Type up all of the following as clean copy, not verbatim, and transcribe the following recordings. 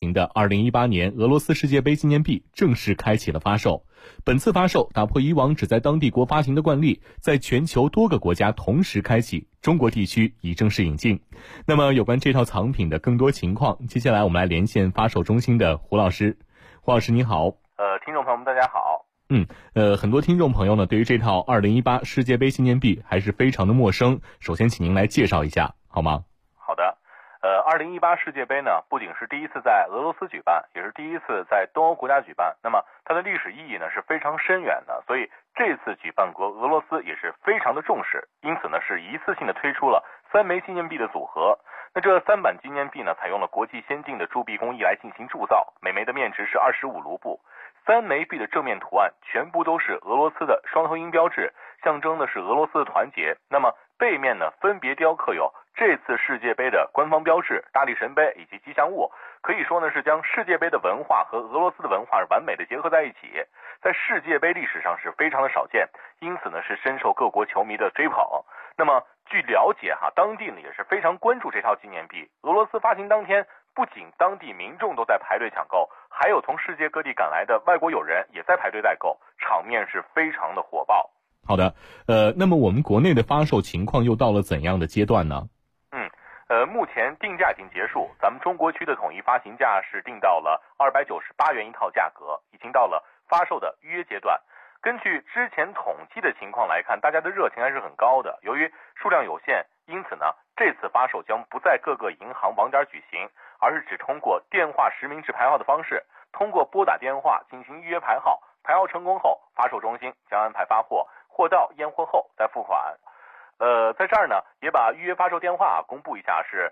行的2018年俄罗斯世界杯纪念币正式开启了发售。本次发售打破以往只在当地国发行的惯例，在全球多个国家同时开启，中国地区已正式引进。那么有关这套藏品的更多情况，接下来我们来连线发售中心的胡老师。胡老师你好。 听众朋友们大家好。 很多听众朋友呢对于这套2018世界杯纪念币还是非常的陌生，首先请您来介绍一下好吗？ 好的。2018世界杯呢，不仅是第一次在俄罗斯举办，也是第一次在东欧国家举办。那么它的历史意义呢是非常深远的，所以这次举办国俄罗斯也是非常的重视，因此呢是一次性的推出了3枚纪念币的组合。那这3版纪念币呢，采用了国际先进的铸币工艺来进行铸造，每枚的面值是25卢布。3枚币的正面图案全部都是俄罗斯的双头鹰标志，象征的是俄罗斯的团结。那么背面呢，分别雕刻有这次世界杯的官方标志、大力神杯以及吉祥物，可以说呢是将世界杯的文化和俄罗斯的文化完美的结合在一起，在世界杯历史上是非常的少见，因此呢是深受各国球迷的追捧。那么据了解当地呢也是非常关注这套纪念币。俄罗斯发行当天，不仅当地民众都在排队抢购，还有从世界各地赶来的外国友人也在排队代购，场面是非常的火爆。 好的，那么我们国内的发售情况又到了怎样的阶段呢？ 目前定价已经结束，咱们中国区的统一发行价是定到了298元一套价格，已经到了发售的预约阶段。根据之前统计的情况来看，大家的热情还是很高的。由于数量有限，因此呢，这次发售将不在各个银行网点举行，而是只通过电话实名制排号的方式，通过拨打电话进行预约排号，排号成功后，发售中心将安排发货，货到验货后再付款。在这儿呢，也把预约发售电话公布一下，是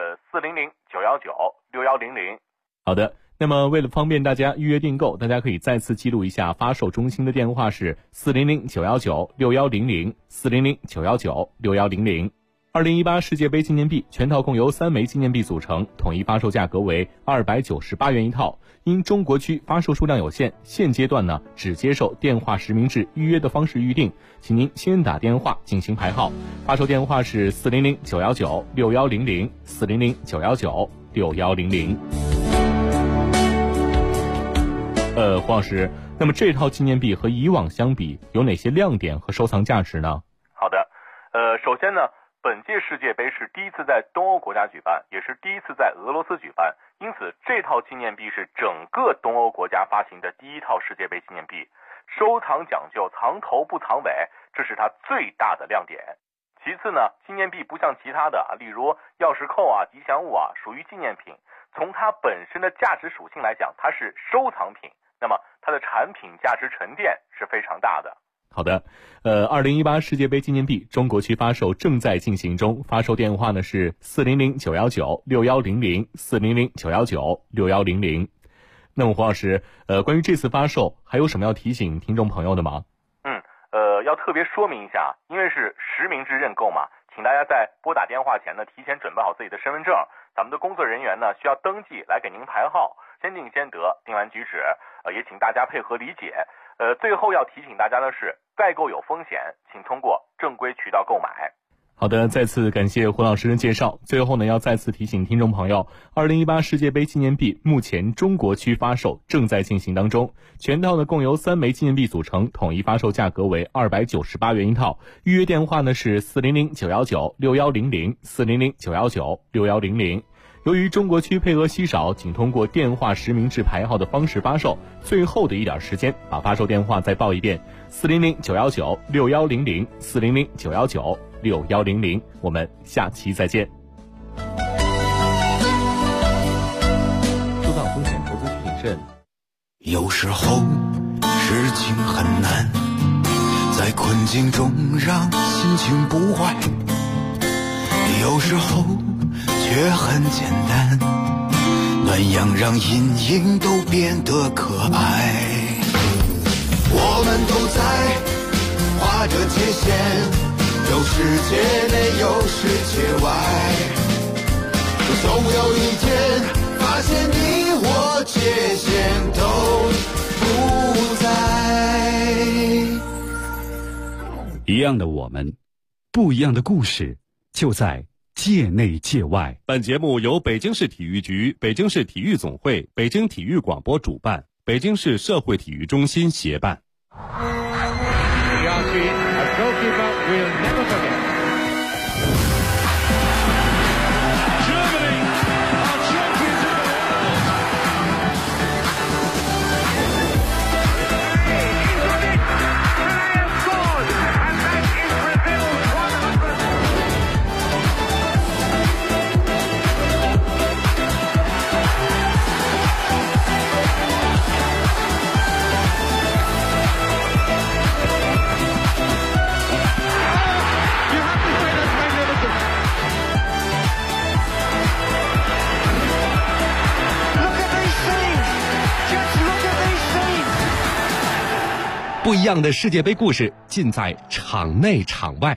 400-919-6100。 好的，那么为了方便大家预约订购，大家可以再次记录一下发售中心的电话是400-919-6100 400-919-6100。2018世界杯纪念币全套共由3枚纪念币组成，统一发售价格为298元一套。因中国区发售数量有限，现阶段呢只接受电话实名制预约的方式预定，请您先打电话进行排号。发售电话是400-919-6100 400-919-6100。黄老师，那么这套纪念币和以往相比有哪些亮点和收藏价值呢？ 好的，首先呢，本届世界杯是第一次在东欧国家举办，也是第一次在俄罗斯举办，因此这套纪念币是整个东欧国家发行的第一套世界杯纪念币。收藏讲究藏头不藏尾，这是它最大的亮点。其次呢，纪念币不像其他的例如钥匙扣吉祥物属于纪念品，从它本身的价值属性来讲，它是收藏品，那么它的产品价值沉淀是非常大的。 好的，2018世界杯纪念币中国区发售正在进行中，发售电话呢是400-919-6100 400-919-6100。那么黄老师，关于这次发售还有什么要提醒听众朋友的吗？ 要特别说明一下，因为是实名制认购嘛，请大家在拨打电话前呢，提前准备好自己的身份证，咱们的工作人员呢需要登记来给您排号，先定先得，定完举止，也请大家配合理解。最后要提醒大家的是，代购有风险，请通过正规渠道购买。 好的，再次感谢胡老师的介绍。最后呢，要再次提醒听众朋友，2018世界杯纪念币目前中国区发售正在进行当中，全套呢共由3枚纪念币组成，统一发售价格为298元一套。预约电话呢是400-919-6100 400-919-6100。由于中国区配额稀少，仅通过电话实名制排号的方式发售，最后的一点时间，把发售电话再报一遍：400-919-6100 400-919-6100。我们下期再见。收到风险投资需谨慎。 有时候事情很难，在困境中让心情不坏，有时候却很简单，暖阳让阴影都变得可爱。我们都在划着界限，有世界内有世界外，总有一天发现你我界限都不在。 一样的我们，不一样的故事，就在界内界外。 本节目由北京市体育局、北京市体育总会、北京体育广播主办，北京市社会体育中心协办。 不一样的世界杯故事尽在场内场外。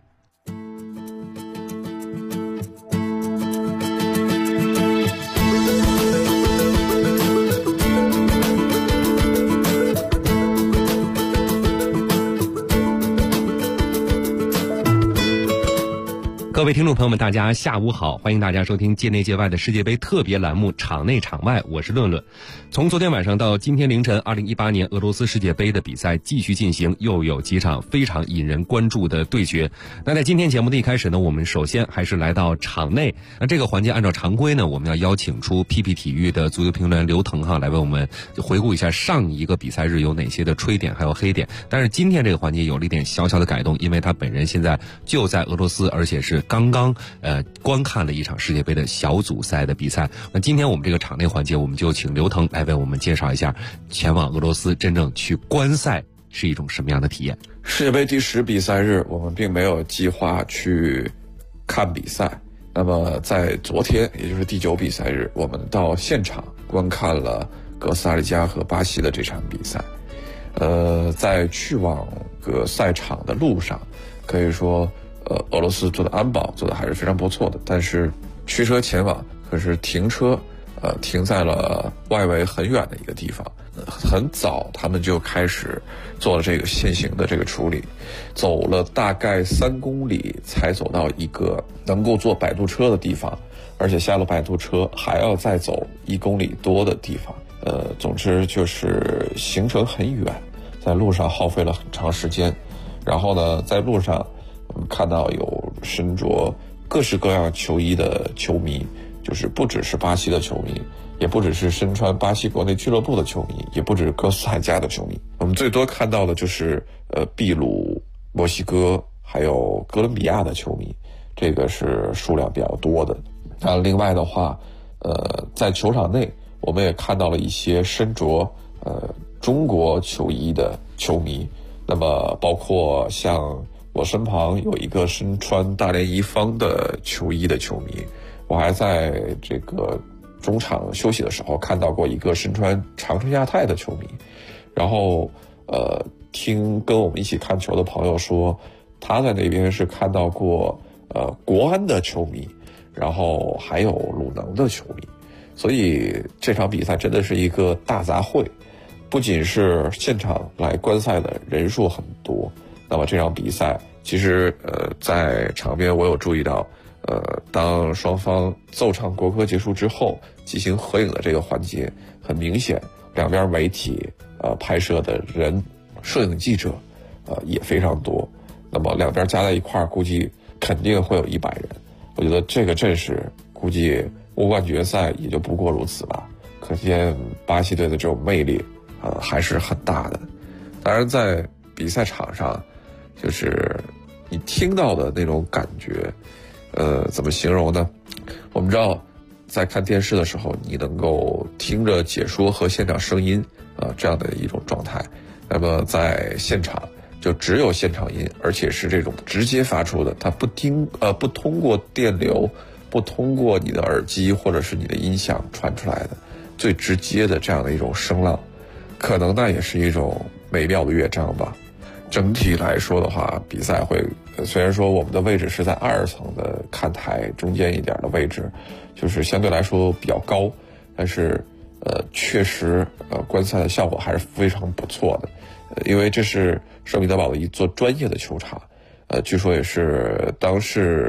各位听众朋友们，大家下午好，欢迎大家收听界内界外的世界杯特别栏目场内场外，我是论论。从昨天晚上到今天凌晨，2018年俄罗斯世界杯的比赛继续进行，又有几场非常引人关注的对决。那在今天节目的一开始呢，我们首先还是来到场内。那这个环节按照常规呢，我们要邀请出 PP 体育的足球评论员刘腾来为我们回顾一下上一个比赛日有哪些的吹点还有黑点。但是今天这个环节有了一点小小的改动，因为他本人现在就在俄罗斯，而且是刚刚观看了一场世界杯的小组赛的比赛。那今天我们这个场内环节，我们就请刘腾来为我们介绍一下前往俄罗斯真正去观赛是一种什么样的体验。 世界杯第10比赛日，我们并没有计划去看比赛。那么在昨天，也就是第9比赛日，我们到现场观看了哥斯达黎加和巴西的这场比赛。在去往各赛场的路上，可以说俄罗斯做的安保做的还是非常不错的，但是驱车前往，可是停车停在了外围很远的一个地方。很早他们就开始做了这个限行的这个处理，走了大概3公里才走到一个能够坐摆渡车的地方，而且下了摆渡车还要再走1公里多的地方。总之就是行程很远，在路上耗费了很长时间。然后呢，在路上我们看到有身着各式各样球衣的球迷，就是不只是巴西的球迷，也不只是身穿巴西国内俱乐部的球迷，也不只是哥斯达黎加的球迷。我们最多看到的就是秘鲁、墨西哥还有哥伦比亚的球迷，这个是数量比较多的。另外的话，在球场内我们也看到了一些身着中国球衣的球迷，那么包括像我身旁有一个身穿大连一方的球衣的球迷，我还在这个中场休息的时候看到过一个身穿长春亚泰的球迷。然后听跟我们一起看球的朋友说，他在那边是看到过国安的球迷，然后还有鲁能的球迷。所以这场比赛真的是一个大杂烩，不仅是现场来观赛的人数很多，那么这场比赛其实在场边我有注意到，当双方奏唱国歌结束之后进行合影的这个环节，很明显两边媒体拍摄的人，摄影记者也非常多，那么两边加在一块儿估计肯定会有100人。我觉得这个阵势估计欧冠决赛也就不过如此吧，可见巴西队的这种魅力还是很大的。当然在比赛场上，就是你听到的那种感觉怎么形容呢？我们知道在看电视的时候，你能够听着解说和现场声音这样的一种状态，那么在现场就只有现场音，而且是这种直接发出的，它不通过电流，不通过你的耳机或者是你的音响传出来的，最直接的这样的一种声浪，可能那也是一种美妙的乐章吧。整体来说的话，比赛会虽然说我们的位置是在2层的看台中间一点的位置，就是相对来说比较高，但是确实观赛的效果还是非常不错的。因为这是圣彼得堡的一座专业的球场，据说也是当时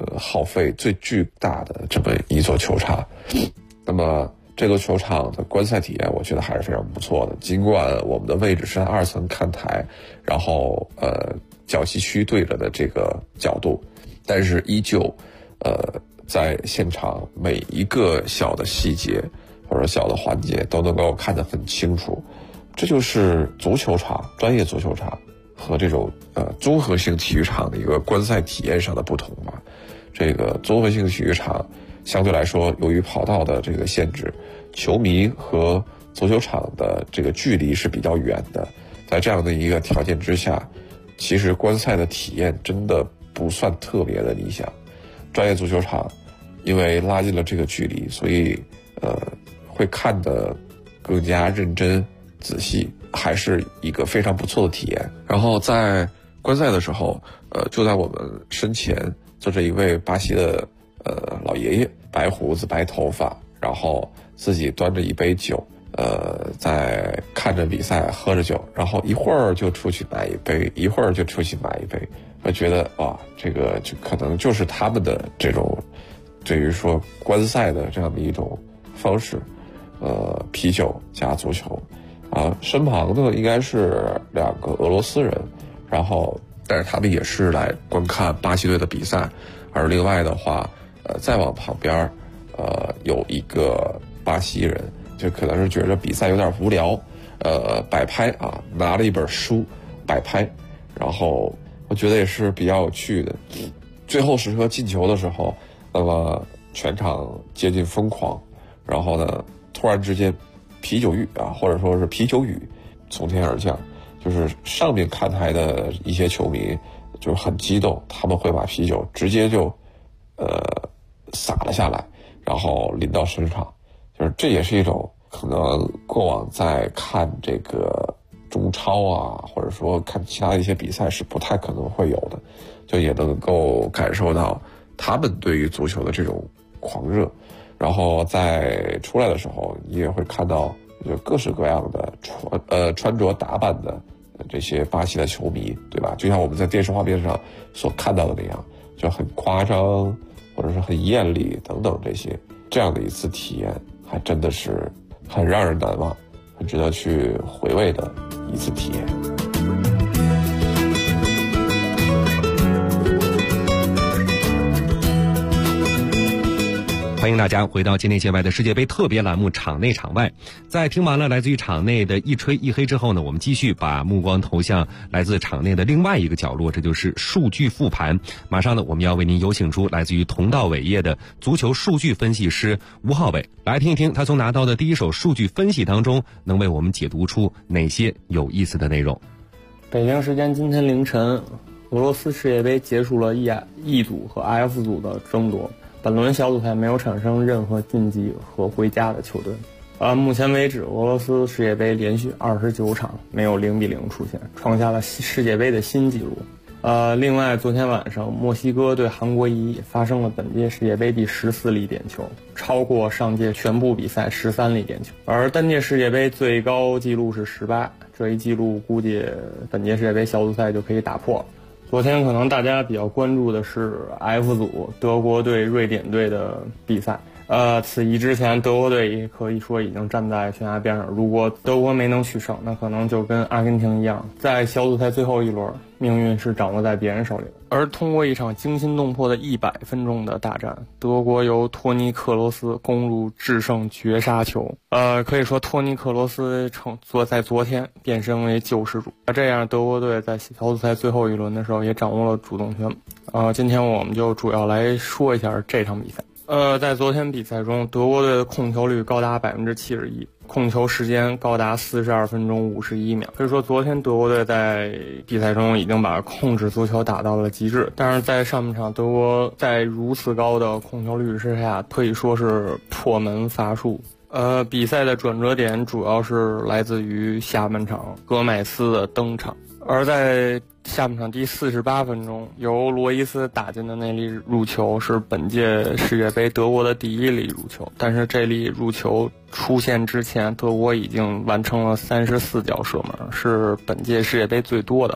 耗费最巨大的这么一座球场。那么这个球场的观赛体验我觉得还是非常不错的，尽管我们的位置是在2层看台，然后角旗区对着的这个角度，但是依旧在现场每一个小的细节或者小的环节都能够看得很清楚。这就是足球场，专业足球场和这种综合性体育场的一个观赛体验上的不同吧。这个综合性体育场相对来说，由于跑道的这个限制，球迷和足球场的这个距离是比较远的。在这样的一个条件之下，其实观赛的体验真的不算特别的理想。专业足球场因为拉近了这个距离，所以会看得更加认真仔细，还是一个非常不错的体验。然后在观赛的时候，就在我们身前坐着一位巴西的老爷爷，白胡子白头发，然后自己端着一杯酒，在看着比赛喝着酒，然后一会儿就出去买一杯，一会儿就出去买一杯。我觉得哇，这个就可能就是他们的这种对于说观赛的这样的一种方式，啤酒加足球。身旁的应该是2个俄罗斯人，然后但是他们也是来观看巴西队的比赛。而另外的话，再往旁边有一个巴西人，就可能是觉得比赛有点无聊，摆拍拿了一本书摆拍，然后我觉得也是比较有趣的。最后时刻进球的时候，那么全场接近疯狂，然后呢，突然之间啤酒浴或者说是啤酒雨从天而降，就是上面看台的一些球迷就很激动，他们会把啤酒直接就洒了下来，然后淋到身上。就是这也是一种可能过往在看这个中超或者说看其他的一些比赛是不太可能会有的，就也能够感受到他们对于足球的这种狂热。然后在出来的时候，你也会看到就各式各样的穿着打扮的这些巴西的球迷，对吧？就像我们在电视画面上所看到的那样，就很夸张或者是很艳丽等等，这样的一次体验还真的是很让人难忘，很值得去回味的一次体验。 欢迎大家回到界内界外的世界杯特别栏目场内场外。在听完了来自于场内的一吹一黑之后呢，我们继续把目光投向来自场内的另外一个角落，这就是数据复盘。马上呢，我们要为您有请出来自于同道伟业的足球数据分析师吴浩伟，来听一听他从拿到的第一手数据分析当中能为我们解读出哪些有意思的内容。 北京时间今天凌晨，俄罗斯世界杯结束了 E 组和 F 组的争夺。本轮小组赛没有产生任何晋级和回家的球队。目前为止，俄罗斯世界杯连续29场没有0-0出现，创下了世界杯的新纪录。另外，昨天晚上墨西哥对韩国1发生了本届世界杯第14粒点球，超过上届全部比赛13粒点球。而单届世界杯最高纪录是18，这一纪录估计本届世界杯小组赛就可以打破了。昨天可能大家比较关注的是 F 组德国对瑞典队的比赛。此役之前，德国队也可以说已经站在悬崖边上。如果德国没能取胜，那可能就跟阿根廷一样，在小组赛最后一轮，命运是掌握在别人手里的。而通过一场惊心动魄的100分钟的大战，德国由托尼克罗斯攻入制胜绝杀球。可以说托尼克罗斯在昨天变身为救世主。这样德国队在小组赛最后一轮的时候也掌握了主动权。今天我们就主要来说一下这场比赛。在昨天比赛中，德国队的控球率高达71%，控球时间高达42分钟51秒。可以说，昨天德国队在比赛中已经把控制足球打到了极致。但是在上半场，德国在如此高的控球率之下，可以说是破门乏术。比赛的转折点主要是来自于下半场戈麦斯的登场。而在下半场第48分钟，由罗伊斯打进的那粒入球是本届世界杯德国的第1粒入球，但是这粒入球出现之前，德国已经完成了34脚射门，是本届世界杯最多的。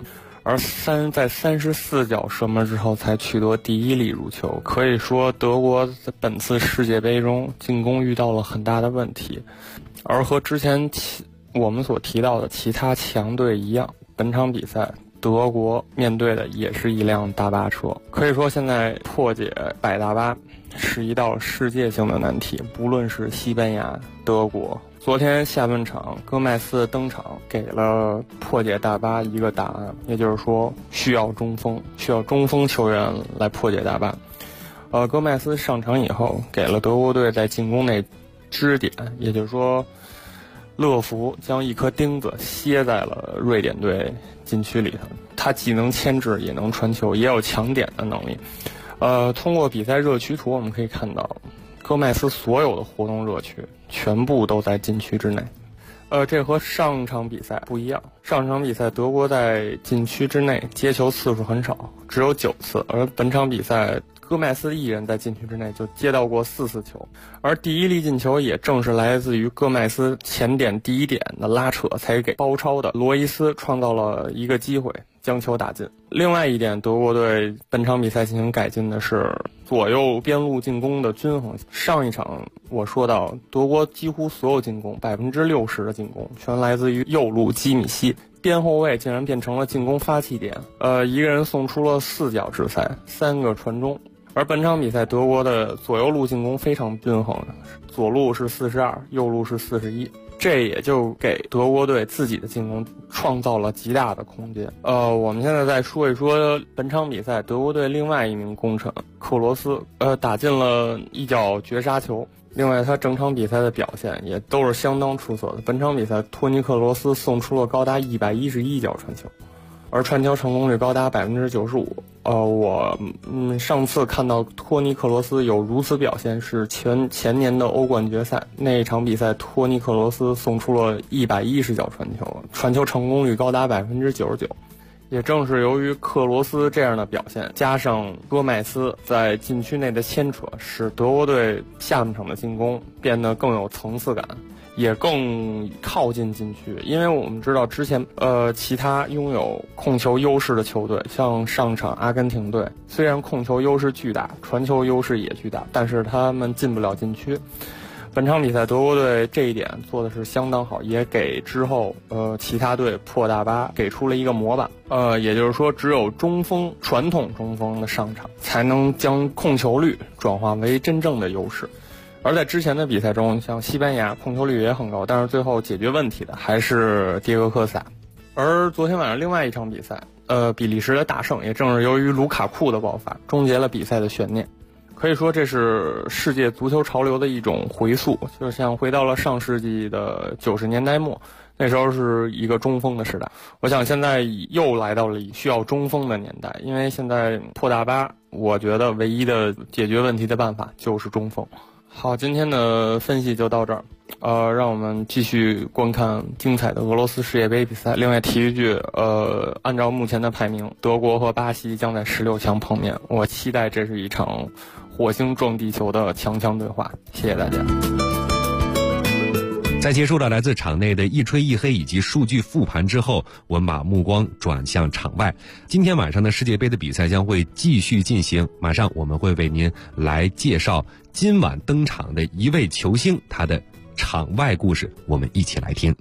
而在34脚射门之后才取得第1粒入球。可以说德国在本次世界杯中进攻遇到了很大的问题，而和之前我们所提到的其他强队一样，本场比赛德国面对的也是一辆大巴车。可以说现在破解百大巴是一道世界性的难题，不论是西班牙、德国。昨天下半场戈麦斯登场，给了破解大巴一个答案，也就是说需要中锋球员来破解大巴。戈麦斯上场以后给了德国队在进攻内支点，也就是说勒福将一颗钉子楔在了瑞典队禁区里头，他既能牵制也能传球，也有抢点的能力。通过比赛热区图我们可以看到，戈麦斯所有的活动热区全部都在禁区之内。这和上场比赛不一样，上场比赛德国在禁区之内接球次数很少，只有9次，而本场比赛戈麦斯一人在禁区之内就接到过4次球，而第1粒进球也正是来自于戈麦斯前点第1点的拉扯，才给包抄的罗伊斯创造了一个机会将球打进。另外一点，德国队本场比赛进行改进的是左右边路进攻的均衡。上一场我说到，德国几乎所有进攻60%的进攻全来自于右路基米希，边后卫竟然变成了进攻发起点，一个人送出了4脚直塞，3个传中。而本场比赛德国的左右路进攻非常均衡，左路是42，右路是41，这也就给德国队自己的进攻创造了极大的空间。我们现在再说一说本场比赛德国队另外一名功臣克罗斯，打进了一脚绝杀球。另外他整场比赛的表现也都是相当出色的。本场比赛托尼克罗斯送出了高达111脚传球，而传球成功率高达95%。我上次看到托尼克罗斯有如此表现是前年的欧冠决赛，那一场比赛托尼克罗斯送出了110脚传球，传球成功率高达99%。也正是由于克罗斯这样的表现，加上戈麦斯在禁区内的牵扯，使德国队下半场的进攻变得更有层次感，也更靠近禁区。因为我们知道之前其他拥有控球优势的球队，像上场阿根廷队，虽然控球优势巨大，传球优势也巨大，但是他们进不了禁区。本场比赛德国队这一点做的是相当好，也给之后其他队破大巴给出了一个模板。也就是说只有传统中锋的上场，才能将控球率转化为真正的优势。而在之前的比赛中，像西班牙控球率也很高，但是最后解决问题的还是迭戈科萨。而昨天晚上另外一场比赛，比利时的大胜，也正是由于卢卡库的爆发，终结了比赛的悬念。可以说这是世界足球潮流的一种回溯，就像回到了上世纪的90年代末，那时候是一个中锋的时代。我想现在又来到了需要中锋的年代，因为现在破大巴，我觉得唯一的解决问题的办法就是中锋。好，今天的分析就到这儿。让我们继续观看精彩的俄罗斯世界杯比赛。另外提一句，按照目前的排名，德国和巴西将在16强碰面。我期待这是一场火星撞地球的强强对话。谢谢大家。 在结束了来自场内的一吹一黑以及数据复盘之后，我们把目光转向场外。今天晚上的世界杯的比赛将会继续进行，马上我们会为您来介绍今晚登场的一位球星，他的场外故事，我们一起来听。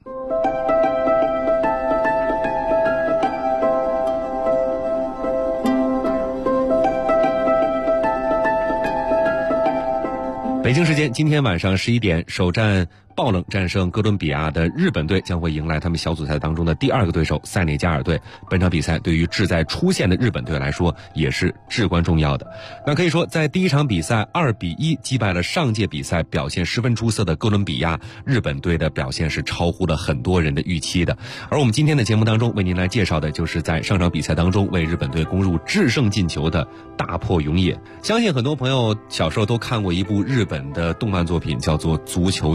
北京时间今天晚上11点，首战爆冷战胜哥伦比亚的日本队将会迎来他们小组赛当中的第2个对手塞内加尔队。本场比赛对于志在出线的日本队来说也是至关重要的。那可以说，在第一场比赛2-1击败了上届比赛表现十分出色的哥伦比亚，日本队的表现是超乎了很多人的预期的。而我们今天的节目当中为您来介绍的就是在上场比赛当中为日本队攻入制胜进球的大迫勇也。相信很多朋友小时候都看过一部日本的动漫作品，叫做《足球小将》，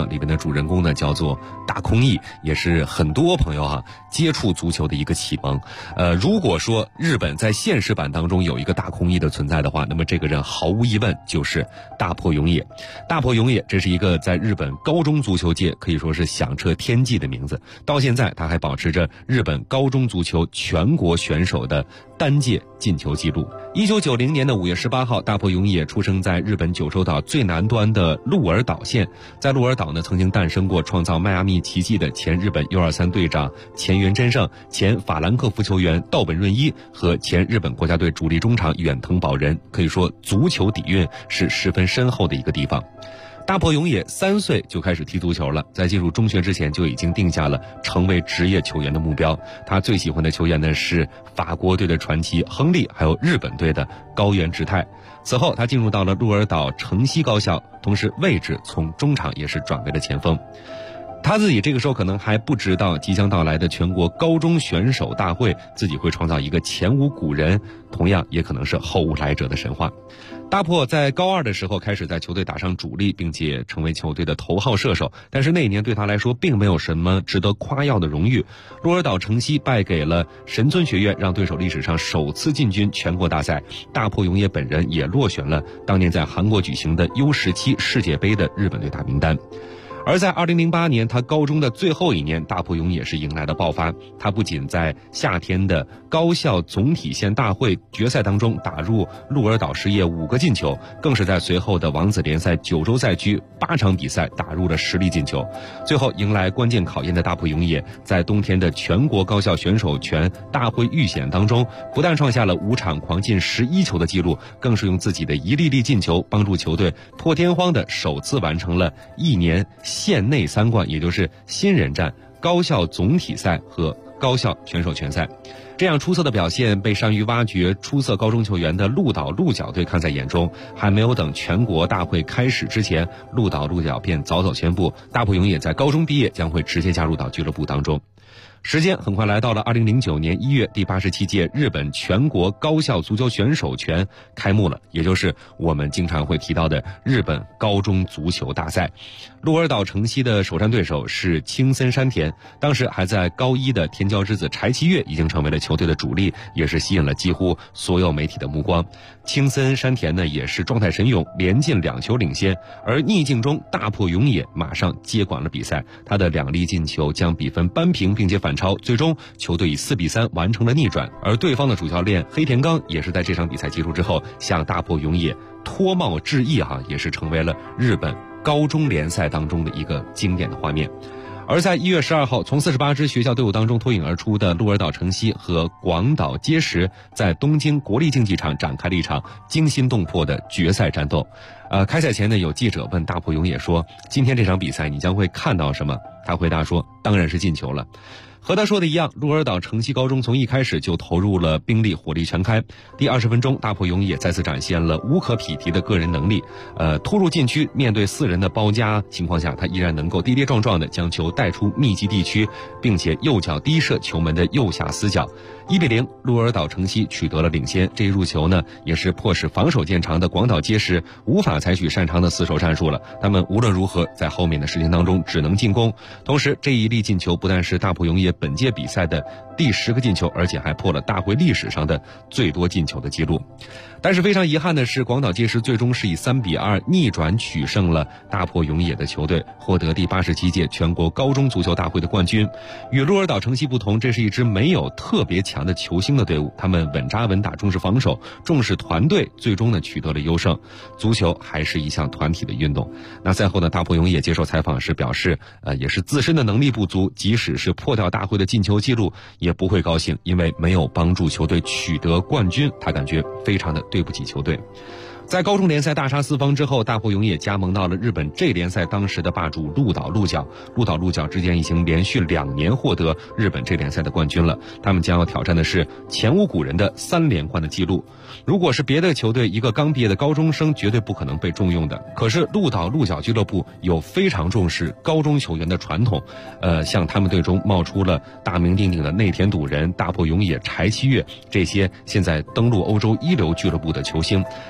里面的主人公呢叫做大空翼，也是很多朋友接触足球的一个启蒙。如果说日本在现实版当中有一个大空翼的存在的话，那么这个人毫无疑问就是大迫勇也。大迫勇也这是一个在日本高中足球界可以说是响彻天际的名字，到现在他还保持着日本高中足球全国选手的单届进球纪录。1990年的5月18号，大迫勇也出生在日本九州岛最南端的鹿儿岛县。在鹿儿岛呢，曾经诞生过创造迈阿密奇迹的前日本 U23 队长前原真胜、前法兰克福球员道本润一和前日本国家队主力中场远藤保人，可以说足球底蕴是十分深厚的一个地方。大迫勇也3岁就开始踢足球了，在进入中学之前就已经定下了成为职业球员的目标。他最喜欢的球员呢是法国队的传奇亨利，还有日本队的高原直太。此后他进入到了鹿儿岛城西高校，同时位置从中场也是转为了前锋。他自己这个时候可能还不知道即将到来的全国高中选手大会自己会创造一个前无古人，同样也可能是后无来者的神话。大迫在高2的时候开始在球队打上主力，并且成为球队的头号射手，但是那一年对他来说并没有什么值得夸耀的荣誉。鹿儿岛城西败给了神村学院，让对手历史上首次进军全国大赛。大迫勇也本人也落选了当年在韩国举行的 U17 世界杯的日本队大名单。而在2008年他高中的最后一年，大迫勇也是迎来了爆发。他不仅在夏天的高校总体县大会决赛当中打入鹿儿岛实业5个进球，更是在随后的王子联赛九州赛区8场比赛打入了10粒进球。最后迎来关键考验的大迫勇也，在冬天的全国高校选手权大会预选当中，不但创下了5场狂进11球的记录，更是用自己的一粒粒进球帮助球队破天荒的首次完成了一年县内3冠，也就是新人战、高校总体赛和高校选手权赛。这样出色的表现被善于挖掘出色高中球员的鹿岛鹿角队看在眼中，还没有等全国大会开始之前，鹿岛鹿角便早早宣布大迫勇也在高中毕业将会直接加入到俱乐部当中。时间很快来到了2009年1月，第87届日本全国高校足球选手权开幕了，也就是我们经常会提到的日本高中足球大赛。鹿儿岛城西的首战对手是青森山田，当时还在高1的田教之子柴崎岳已经成为了球队的主力，也是吸引了几乎所有媒体的目光。青森山田呢也是状态神勇，连进2球领先，而逆境中大迫勇也马上接管了比赛，他的2粒进球将比分扳平并且反超，最终球队以4-3完成了逆转。而对方的主教练黑田刚也是在这场比赛结束之后向大迫勇也脱帽致意也是成为了日本高中联赛当中的一个经典的画面。而在1月12号，从48支学校队伍当中脱颖而出的鹿儿岛城西和广岛结实在东京国立竞技场展开了一场惊心动魄的决赛战斗。开赛前呢，有记者问大迫勇也说：“今天这场比赛你将会看到什么？”他回答说：“当然是进球了。”和他说的一样，鹿儿岛城西高中从一开始就投入了兵力，火力全开。第20分钟，大迫勇也再次展现了无可匹敌的个人能力。突入禁区，面对4人的包夹情况下，他依然能够跌跌撞撞的将球带出密集地区，并且右脚低射球门的右下死角。1-0，鹿儿岛城西取得了领先。这一入球呢，也是迫使防守见长的广岛结实无法采取擅长的死守战术了。他们无论如何在后面的时间当中只能进攻。同时，这一粒进球不但是大迫勇也本届比赛的第10个进球，而且还破了大会历史上的最多进球的记录。但是非常遗憾的是，广岛结实最终是以3-2逆转取胜了大迫勇也的球队，获得第87届全国高中足球大会的冠军。与鹿儿岛城西不同，这是一支没有特别强的球星的队伍，他们稳扎稳打，重视防守，重视团队，最终呢取得了优胜。足球还是一项团体的运动。那赛后呢，大迫勇也接受采访时表示，也是自身的能力不足，即使是破掉大会的进球记录也不会高兴，因为没有帮助球队取得冠军，他感觉非常的对不起球队。在高中联赛大杀4方之后，大迫勇也加盟到了日本 J 联赛当时的霸主鹿岛鹿角。鹿岛鹿角之间已经连续2年获得日本 J 联赛的冠军了，他们将要挑战的是前无古人的3连冠的记录。如果是别的球队，一个刚毕业的高中生绝对不可能被重用的。可是鹿岛鹿角俱乐部有非常重视高中球员的传统，像他们队中冒出了大名鼎鼎的内田笃人、大迫勇也、柴崎岳这些现在登陆欧洲一流俱乐部的球星。在新赛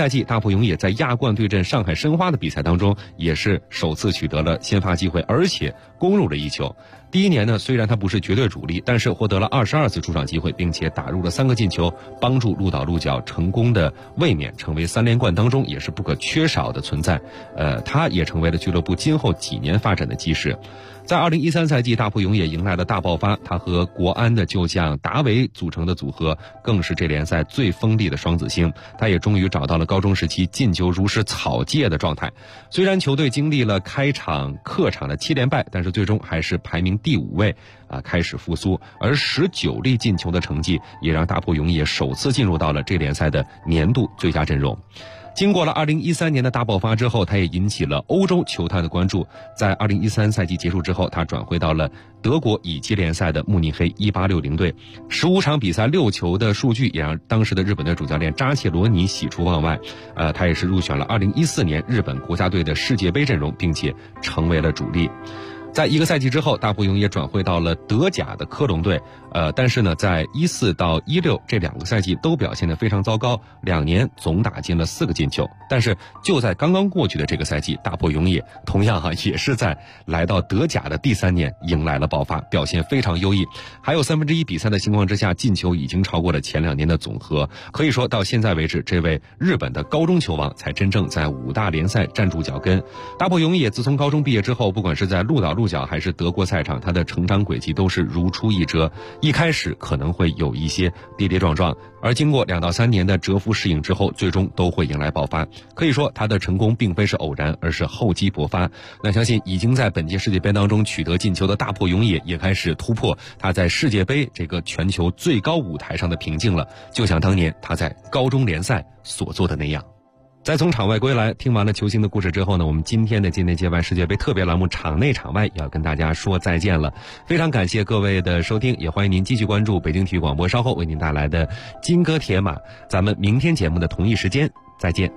赛季，大迫勇也在亚冠对阵上海申花的比赛当中，也是首次取得了先发机会，而且攻入了一球。第一年呢，虽然他不是绝对主力，但是获得了22次出场机会，并且打入了3个进球，帮助鹿岛鹿角成功的卫冕，成为3连冠当中也是不可缺少的存在。他也成为了俱乐部今后几年发展的基石。在2013赛季，大迫勇也迎来了大爆发，他和国安的旧将达维组成的组合更是这联赛最锋利的双子星。他也终于找到了高中时期进球如是草芥的状态。虽然球队经历了开场、客场的7连败，但是最终还是排名第5位开始复苏。而19粒进球的成绩也让大迫勇也首次进入到了这联赛的年度最佳阵容。经过了2013年的大爆发之后，他也引起了欧洲球坛的关注。在2013赛季结束之后，他转会到了德国乙级联赛的慕尼黑1860队，15场比赛6球的数据也让当时的日本队主教练扎切罗尼喜出望外。他也是入选了2014年日本国家队的世界杯阵容，并且成为了主力。在1个赛季之后，大迫勇也转会到了德甲的科隆队，但是呢，在14到16这2个赛季都表现得非常糟糕，2年总打进了4个进球。但是就在刚刚过去的这个赛季，大迫勇也同样也是在来到德甲的第3年迎来了爆发，表现非常优异。还有1/3比赛的情况之下，进球已经超过了前2年的总和。可以说到现在为止，这位日本的高中球王才真正在5大联赛站住脚跟。大迫勇也自从高中毕业之后，不管是在鹿岛鹿角还是德国赛场，他的成长轨迹都是如出一辙。一开始可能会有一些跌跌撞撞，而经过2到3年的蛰伏适应之后，最终都会迎来爆发。可以说他的成功并非是偶然，而是厚积薄发。那相信已经在本届世界杯当中取得进球的大迫勇也开始突破他在世界杯这个全球最高舞台上的瓶颈了，就像当年他在高中联赛所做的那样。在从场外归来，听完了球星的故事之后呢，我们今天的境内界外世界杯特别栏目场内场外也要跟大家说再见了。非常感谢各位的收听，也欢迎您继续关注北京体育广播稍后为您带来的金戈铁马。咱们明天节目的同一时间再见。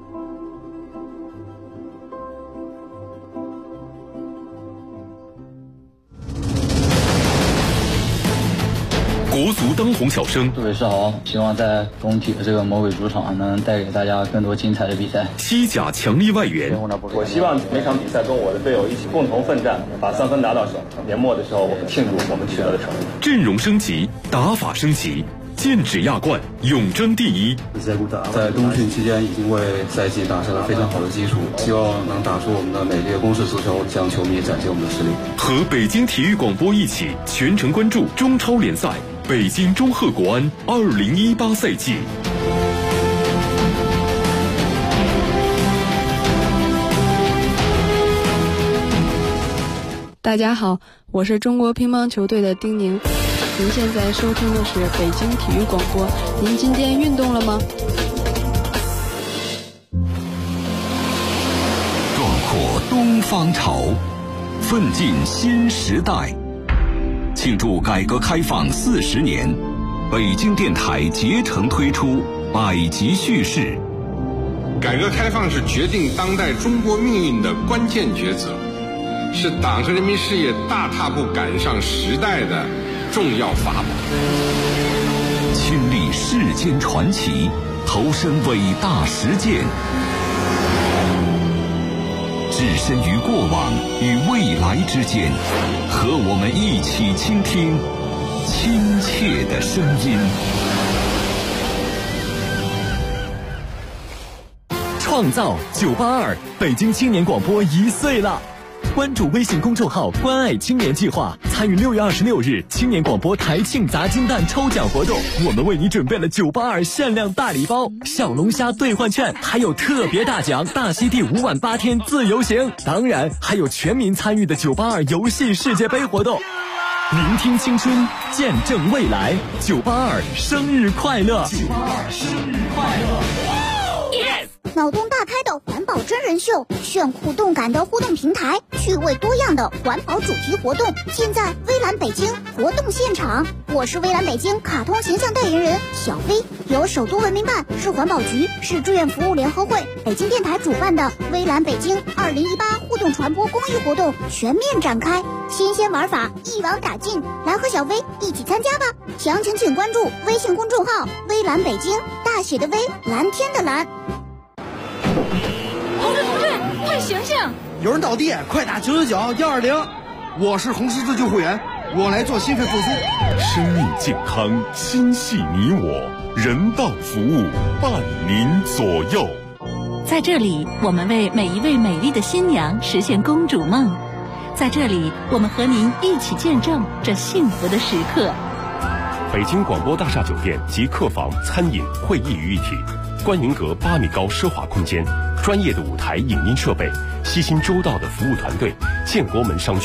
国足当红小生， 杜伟是好，希望在工体的这个魔鬼主场能带给大家更多精彩的比赛。 西甲强力外援， 我希望每场比赛跟我的队友一起共同奋战，把3分拿到手。年末的时候，我们庆祝我们取得的成绩。 阵容升级，打法升级，剑指亚冠，永争第一。 在冬训期间已经为赛季打下了非常好的基础，希望能打出我们的美丽的攻势足球，向球迷展现我们的实力。 和北京体育广播一起全程关注中超联赛。北京中赫国安2018赛季。 大家好，我是中国乒乓球队的丁宁。您现在收听的是北京体育广播。您今天运动了吗？ 壮阔东方潮，奋进新时代。庆祝改革开放40年，北京电台竭诚推出百集叙事。 改革开放是决定当代中国命运的关键抉择，是党和人民事业大踏步赶上时代的重要法宝。 亲历世间传奇，投身伟大实践，置身于过往与未来之间，和我们一起倾听亲切的声音。 创造982，北京青年广播1岁了。关注微信公众号“关爱青年计划”，参与6月26日青年广播台庆砸金蛋抽奖活动。我们为你准备了982限量大礼包、小龙虾兑换券，还有特别大奖大溪地5晚8天自由行。当然，还有全民参与的982游戏世界杯活动。聆听青春，见证未来，982生日快乐！982生日快乐！ 脑洞大开的环保真人秀，炫酷动感的互动平台，趣味多样的环保主题活动，尽在微蓝北京活动现场。我是微蓝北京卡通形象代言人小飞，由首都文明办、市环保局、市志愿服务联合会、北京电台主办的微蓝北京2018互动传播公益活动全面展开，新鲜玩法一网打尽，来和小飞一起参加吧！详情请关注微信公众号微蓝北京，大写的微，蓝天的蓝。 喂，醒醒！ 有人倒地，快打999-120。我是红十字救护员，我来做心肺复苏。 生命健康，心系你我，人道服务伴您左右。 在这里，我们为每一位美丽的新娘实现公主梦。在这里，我们和您一起见证这幸福的时刻。 北京广播大厦酒店集客房、餐饮、会议于一体，观云阁8米高奢华空间，专业的舞台影音设备，悉心周到的服务团队，建国门商圈